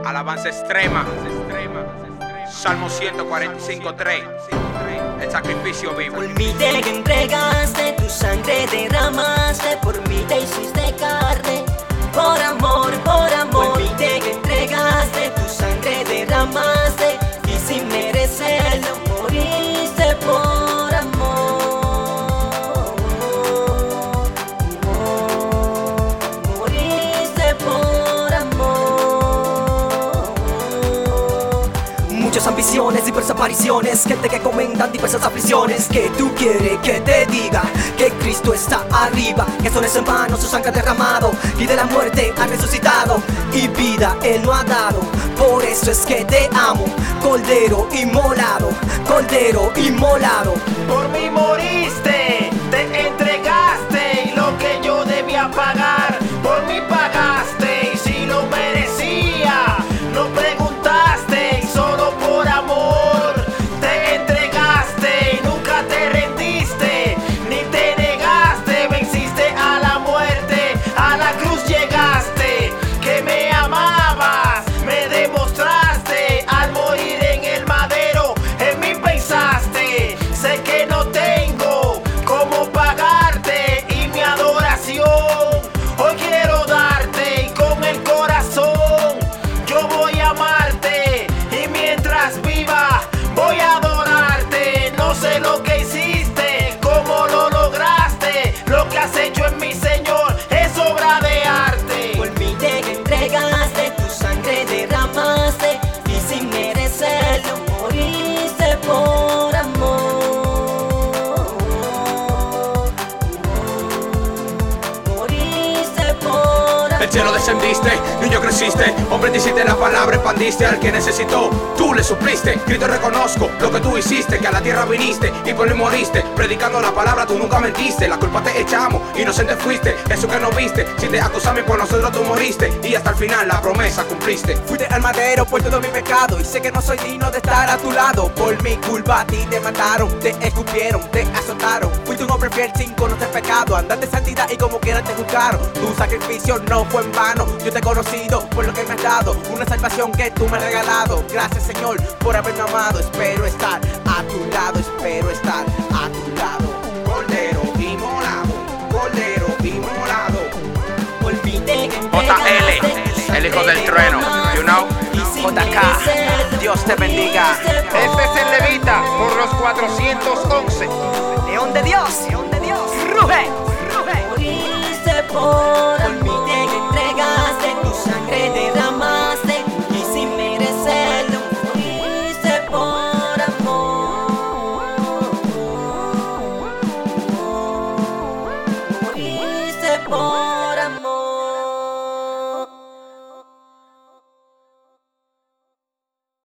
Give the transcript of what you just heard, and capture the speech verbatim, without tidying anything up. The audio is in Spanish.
Alabanza extrema. Salmo ciento cuarenta y cinco, tres. El sacrificio vivo. Por mí te entregaste, tu sangre derramaste, por mí te hiciste carne. Por amor, por amor. Por mí te entregaste, tu sangre derramaste, y sin merecerlo moriste por amor. Moriste por amor. Muchas ambiciones, diversas apariciones, gente que comentan diversas aflicciones. Que tú quieres que te diga que Cristo está arriba, que son en vano su sangre derramado, y de la muerte ha resucitado, y vida Él no ha dado. Por eso es que te amo, Cordero inmolado, Cordero inmolado. Por mí moriste, te entregaste, y lo que yo debía pagar, por mí pagaste, y si lo merecía, no preguntaste, y solo por amor te entregaste, y nunca te rendiste, ni te negaste, venciste a la muerte, a la cruz llegaste, que me amabas, me demostraste, al morir en el madero, en mí pensaste, sé que no tengo cómo pagarte, y mi adoración hoy quiero darte, y con el corazón yo voy a amarte, y mientras viva voy a adorarte. No sé lo que hiciste, cómo lo lograste, lo que has hecho en mi Señor es obra de arte. Por mí te entregaste, tu sangre derramaste, y sin merecerlo moriste por amor. Moriste por amor. Del cielo descendiste, niño creciste, hombre te hiciste la palabra, expandiste al que necesitó, tú le supliste. Grito reconozco lo que tú hiciste, que a la tierra viniste y por él moriste, predicando la palabra tú nunca mentiste, la culpa te echamos, inocente fuiste, eso que no viste, si te acusamos por nosotros tú moriste, y hasta el final la promesa cumpliste. Fuiste al madero por todo mi pecado, y sé que no soy digno de estar a tu lado. Por mi culpa a ti te mataron, te escupieron, te azotaron. Fuiste un hombre fiel sin conocer pecado, andaste en santidad y como quiera te juzgaron. Tu sacrificio no fue en vano, yo te he conocido por lo que me has dado, una salvación que tú me has regalado. Gracias Señor por haberme amado, espero estar a tu lado, espero estar a tu lado. Cordero inmolado, Cordero inmolado. Por mí te J L, el hijo del trueno, you know. J K, Dios te bendiga. Este es el levita por los cuatrocientos once. León de Dios, León de Dios, ruge, ruge. moriste por amor.